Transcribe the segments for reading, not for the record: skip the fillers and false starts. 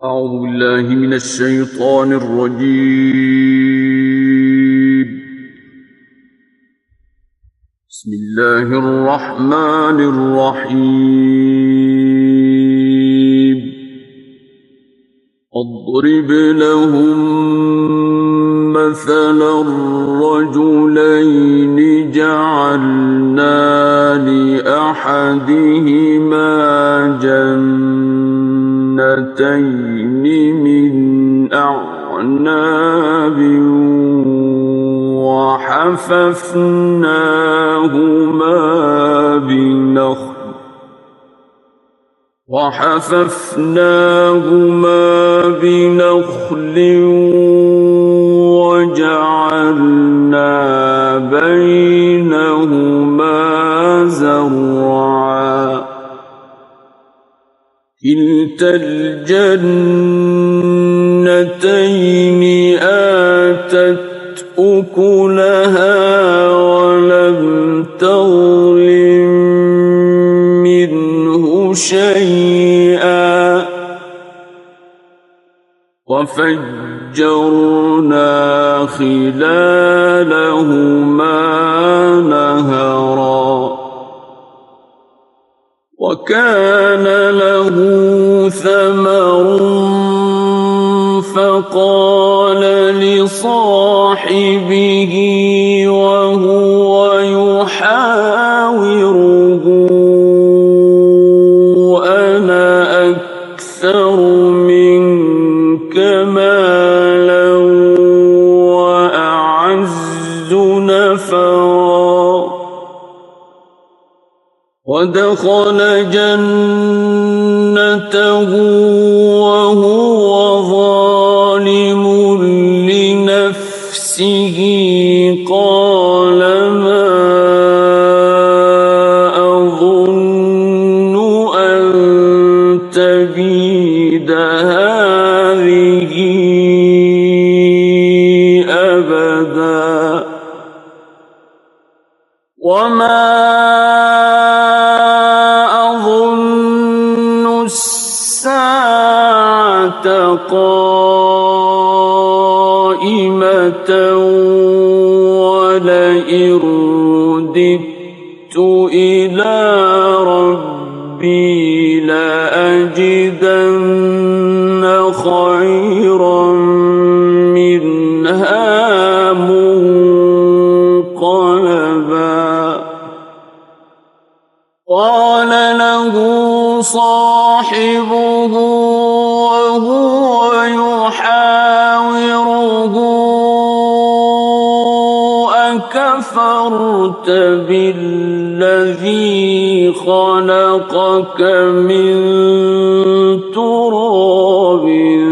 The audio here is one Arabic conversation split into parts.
أعوذ بالله من الشيطان الرجيم. بسم الله الرحمن الرحيم. اضرب لهم مثلا الرجلين جعلنا لأحدهما جنتين من أعناب وحففناهما بنخل وجعلنا بينهما زرعا كلتا الجنتين آتت أكلها ولم تظلم منه شيئا وفجرنا خلالهما نهرا وكان له ثمر فقال لصاحبه وهو يحاوره أنا أكثر منك مالا وأعز نفرا ودخل جنته وهو ظالم لنفسه قال ما أظن أن تبيد هذه أبدا وما قائمة ولئن رددت إلى ربي لأجدن خيرا منها منقلبا قال له صاحبه وهو يحاوره أكفرت بالذي خلقك من تراب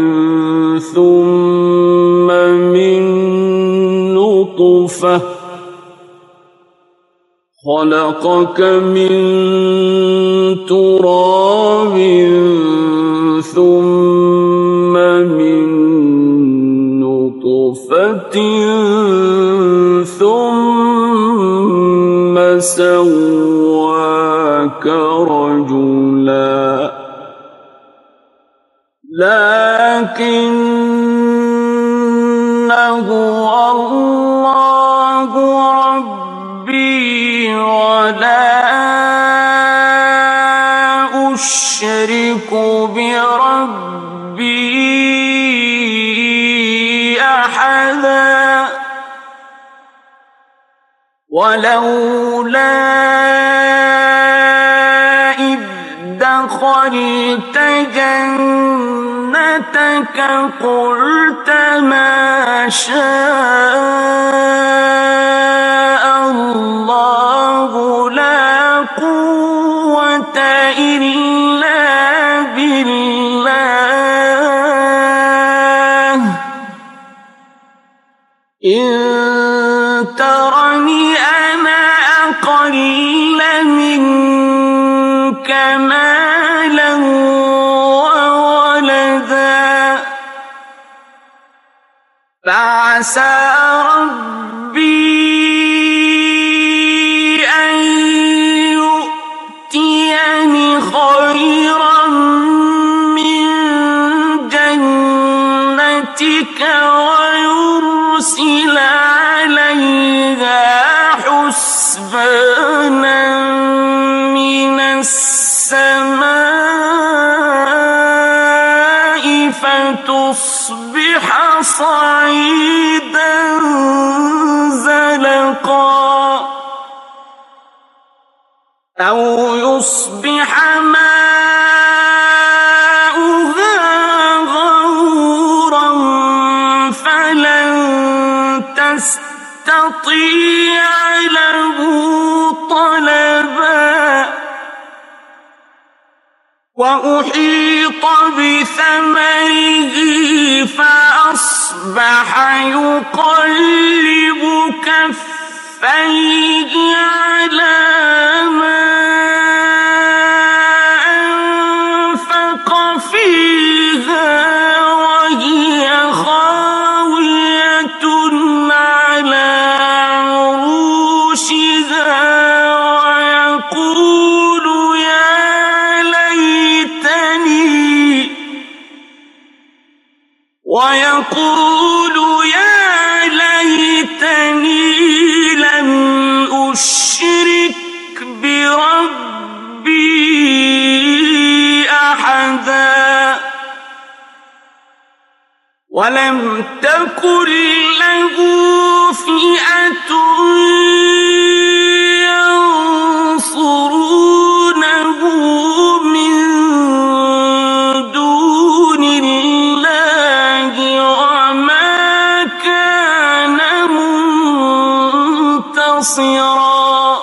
ثم من نطفة ثم من نطفة ثم سواك رجلا لكن هو الله ربي ولا أشرك بربي أحدا ولولا إذ دخلت جنتك قلت ما شاء الله لا قوة إلا بالله إن ترني أنا أقل منك مالا وولدا فعسى ربي أن يؤتيني خيرا من ربك ويرسل عليها حسبانا من السماء فتصبح صعيدا زلقا أو يصبح ماؤها غورا فلن تستطيع له طلبا وأحيط بثمره فأصبح يقلب كفيه على ما أنفق فيها وهي خاوية على عروشها ويقول يا ليتني لم أشرك بربي أحدا ولم تكن له فئة ينصرونه من دون الله وما كان منتصرا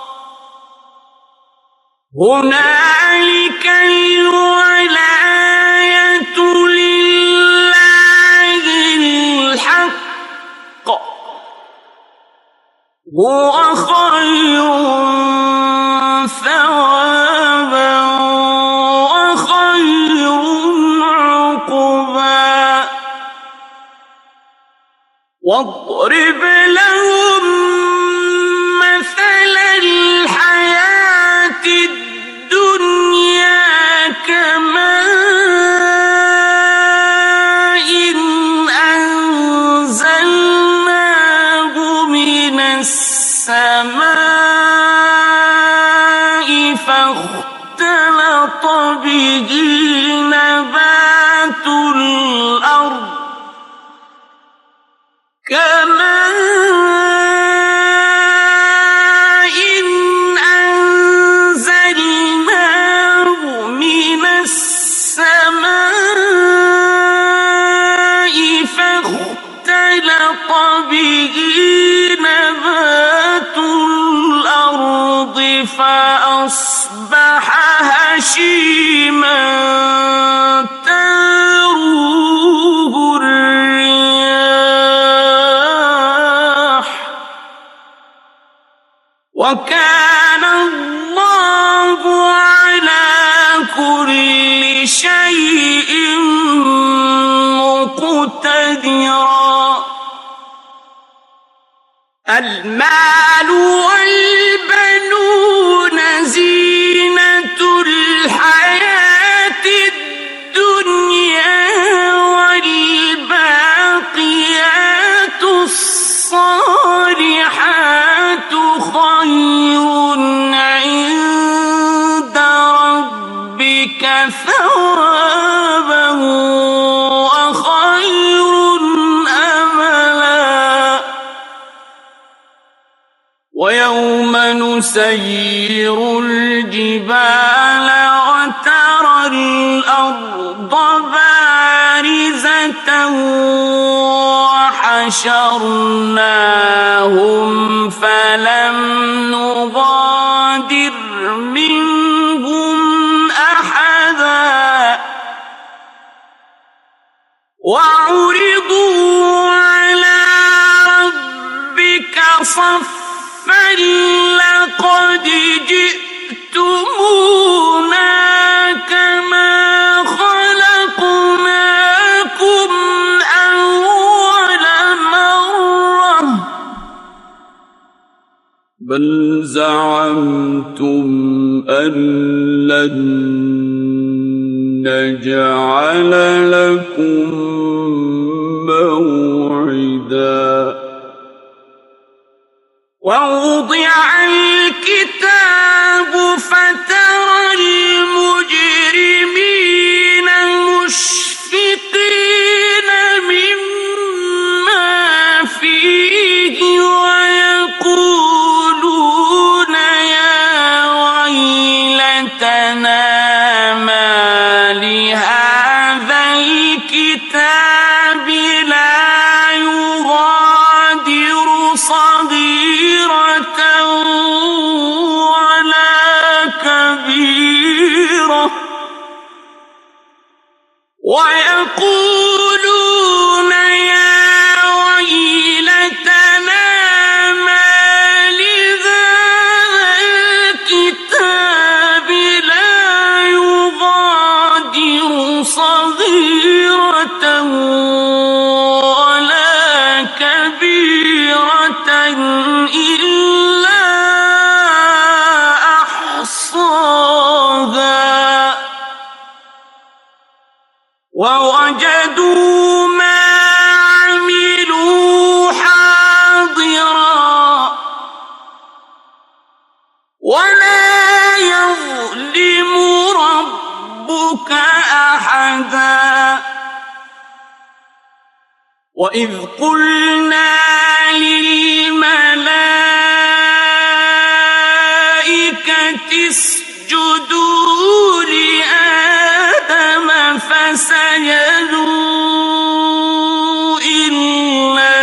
هنالك الولاية لله الحق هو خير ثوابا وخير عقبا واضرب لهم مثل الحياة الدنيا كماء أنزلناه من السماء فاختلط به نبات الأرض كماء أنزلناه من السماء فاختلط به نبات الأرض فأصبح هشيما تذروه الرياح وكان الله على كل شيء مقتدرا المال والبنون زينة الحياة الدنيا والباقيات الصالحات خير عند ربك ثوابا وخير أملا ويوم نسير الجبال وترى الأرض بارزة وحشرناهم فلم نغادر منهم أحدا وعرضوا على ربك صفا لقد جئتمونا كما خلقناكم أول مرة بل زعمتم أن لن نجعل لكم الكتاب لا يغادر صغيرة ولا كبيرة ويقولون يا ويلتنا ما لهذا الكتاب لا يغادر صغيرة ولا كبيرة إلا أحصاها ووجدوا ما عملوا حاضرا ولا يظلم ربك أحدا وإذ قلنا للملائكة اسجدوا لآدم فسجدوا إلا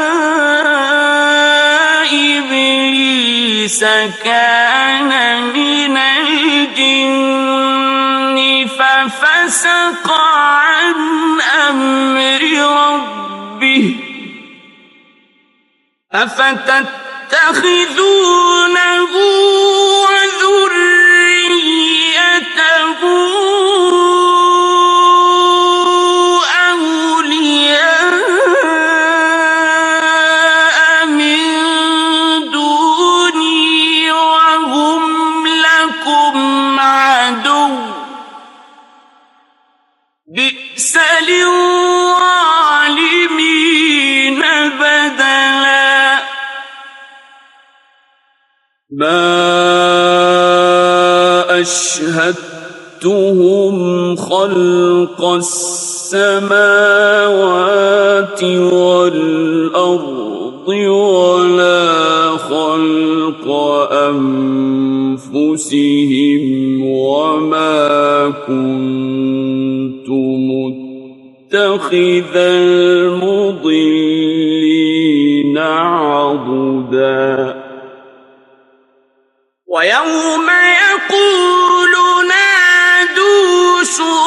إبليس كان من الجن ففسق عن أمر ربه أفتتخذونه وذريته أولياء من دوني وهم لكم عدو بئس للظالمين بدلا ما أشهدتهم خلق السماوات والأرض ولا خلق أنفسهم وما كنت متخذ المضلين عضدا ويوم يقول نادوا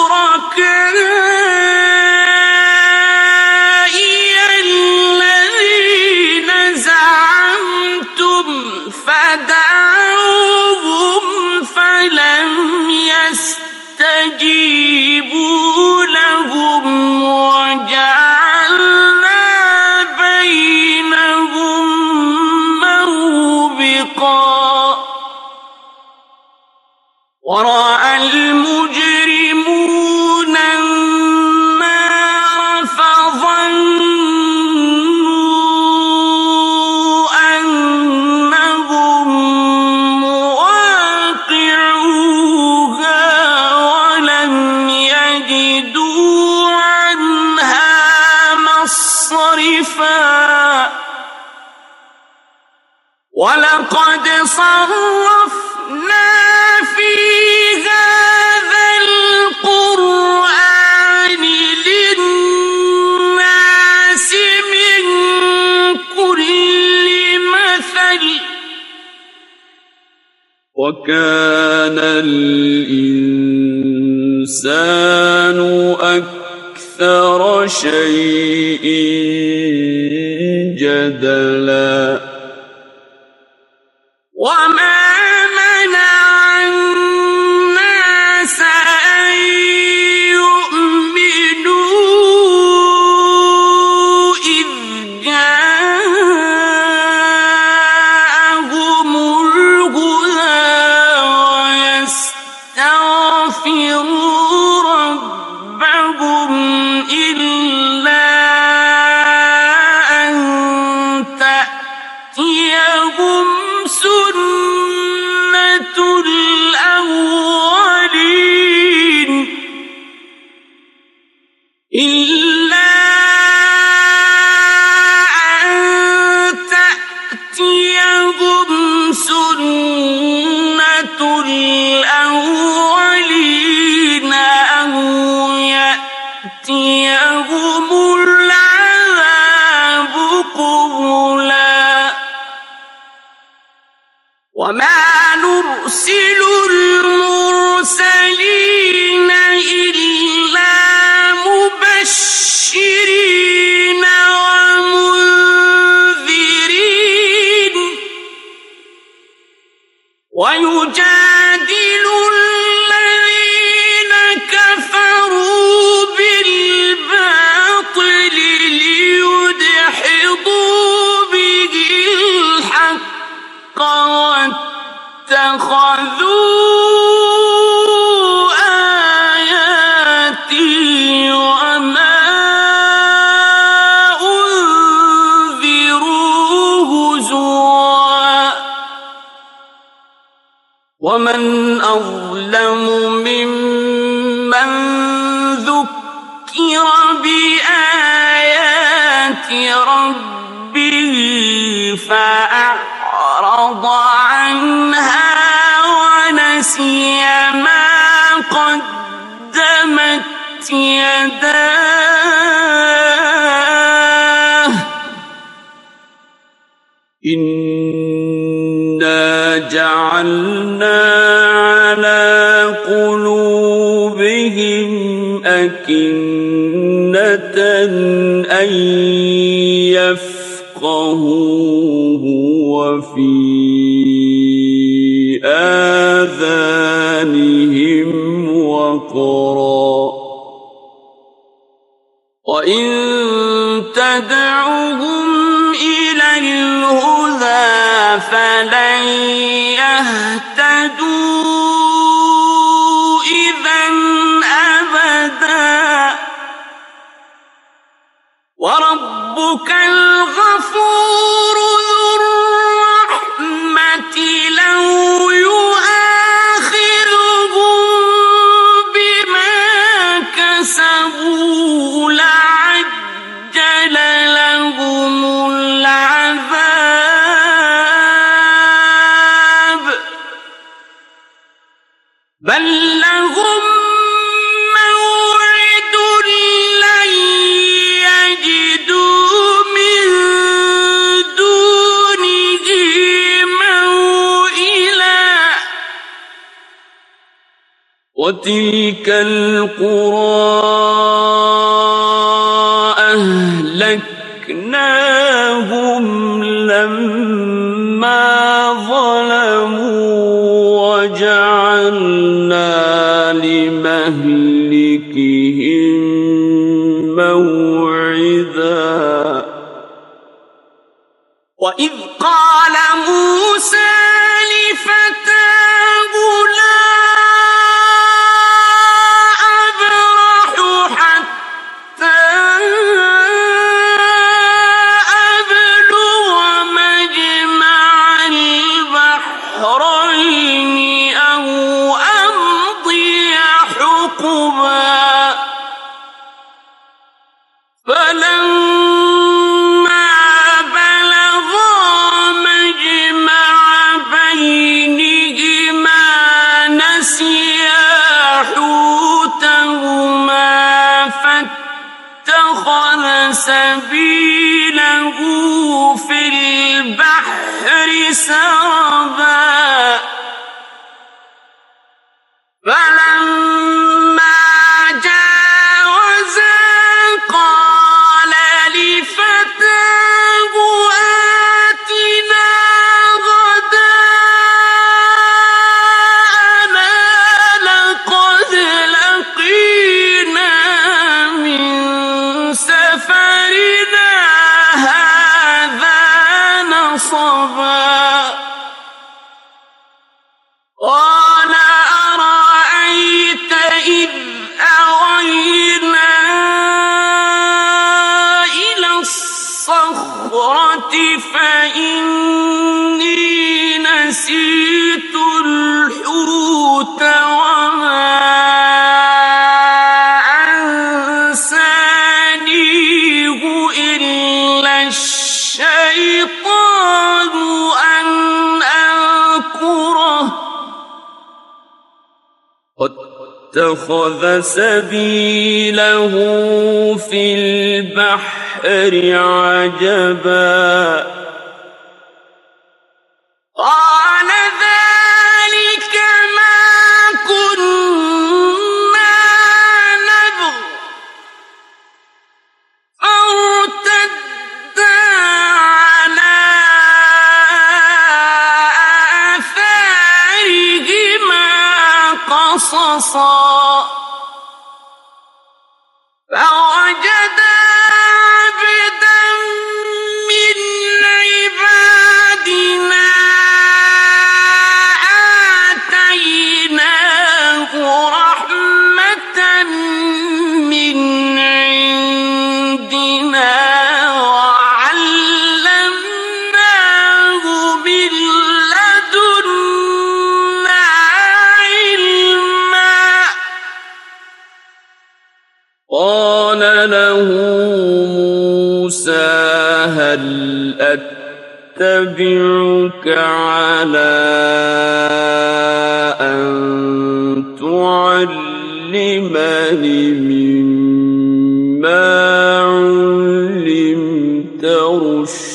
شركائي الذين زعمتم فدعوهم فلم يستجيبوا لهم وجعلنا بينهم موبقا ورأى المجرمون النار فظنوا أنهم مواقعوها ولم يجدوا عنها مصرفا ولقد صرفنا في هذا القرآن للناس من كل مثل وكان الإنسان أكثر شيء جدلا وما منع الناس أن يؤمنوا إذ جاءهم الهدى ويستغفروا ربهم إلا أن تأتيهم سنة الأولين إلا أن تأتيهم سنة الأولين أو يأتيهم يأتيهم العذاب قبلا وما نرسل المرسلين إلا مبشرين ومنذرين ويجادل الذين كفروا بالباطل ليدحضوا به الحق واتخذوا آياتي وما أنذروا هزوا ومن أظلم ممن ذكر بآيات ربه فأعرض عنها ونسي ما قدمت يداه إنا جعلنا على قلوبهم أكنة أن يفقهوه وفي آذانهم وقرا وإن تدعوهم إلى الهدى فلن يهتدوا إذا أبدا وربك الغفور ذو الرحمة لو يؤاخذهم بما كسبوا لعجل لهم العذاب بل لهم موعد لن يجدوا من دونه موئلا وتلك القرى أهلكناهم لما ظلموا وجعلنا لمهلكهم موعدا وإذ قال موسى لفتاه لا أبرح حتى أبلغ مجمع البحرين أو أمضي حقبا فلما بلغا مجمع بينهما نسيا حوتهما فاتخذ سبيله في البحر سربا فلما جاوزا قال لفتاه آتنا غداءنا لقد لقينا من سفرنا هذا نصبا قال أرأيت إذ أوينا إلى الصخرة فإني نسيت الحوت وما أنسانيه إلا الشيطان أن أذكره واتخذ سبيله في البحر عجبا قال ذلك ما كنا نبغ فارتدا على آثارهما قصصا فوجدا عبدا من عبادنا آتيناه رحمة من عندنا وعلمناه من لدنا علما قال له موسى هل أتبعك على أن تعلمني مما علمت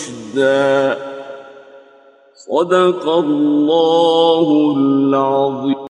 رشدا صدق الله العظيم.